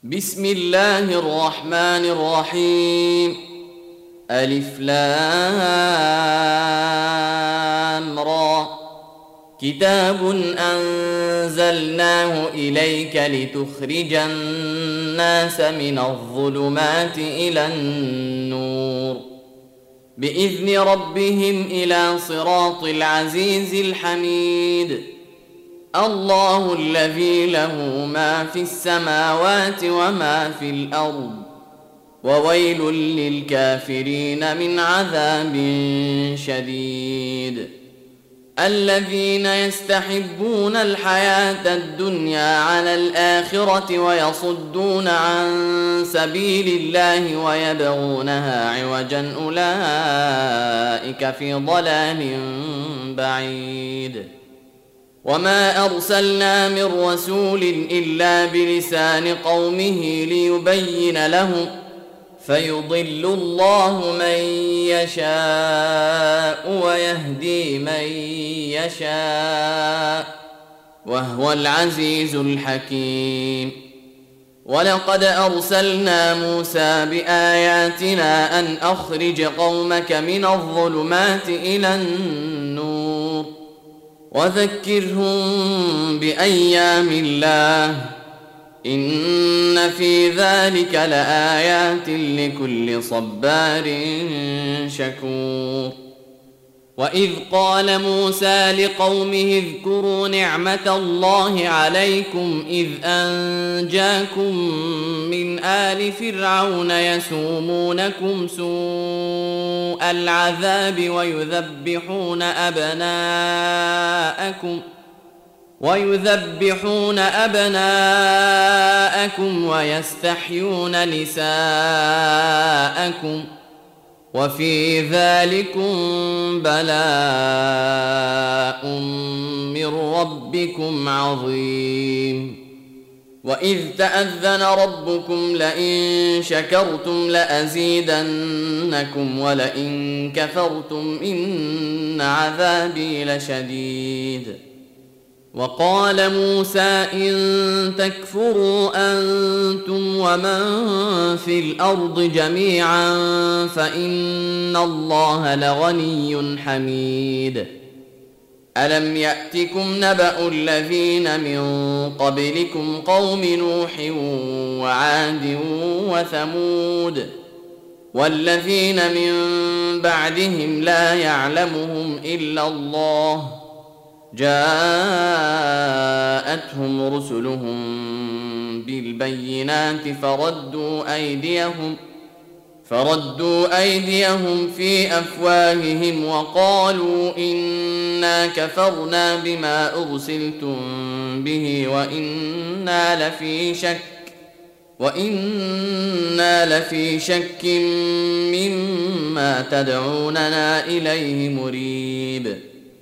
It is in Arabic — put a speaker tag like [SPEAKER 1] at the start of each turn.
[SPEAKER 1] بسم الله الرحمن الرحيم. ألف لام را. كتاب أنزلناه إليك لتخرج الناس من الظلمات إلى النور بإذن ربهم إلى صراط العزيز الحميد. الله الذي له ما في السماوات وما في الأرض وويل للكافرين من عذاب شديد. الذين يستحبون الحياة الدنيا على الآخرة ويصدون عن سبيل الله ويبغونها عوجا أولئك في ضلال بعيد. وما أرسلنا من رسول إلا بلسان قومه ليبين لهم فيضل الله من يشاء ويهدي من يشاء وهو العزيز الحكيم. ولقد أرسلنا موسى بآياتنا أن أخرج قومك من الظلمات إلى النور وذكرهم بأيام الله إن في ذلك لآيات لكل صبار شكور. وإذ قال موسى لقومه اذكروا نعمة الله عليكم إذ أنجاكم من آل فرعون يسومونكم سوء العذاب ويذبحون أبناءكم ويستحيون نساءكم وفي ذلكم بلاء من ربكم عظيم. وإذ تأذن ربكم لئن شكرتم لأزيدنكم ولئن كفرتم إن عذابي لشديد. وقال موسى إن تكفروا أنتم ومن في الأرض جميعا فإن الله لغني حميد. ألم يأتكم نبأ الذين من قبلكم قوم نوح وعاد وثمود والذين من بعدهم لا يعلمهم إلا الله جاءتهم رسلهم بالبينات فردوا أيديهم في أفواههم وقالوا إنا كفرنا بما أرسلتم به وإنا لفي شك مما تدعوننا إليه مريب.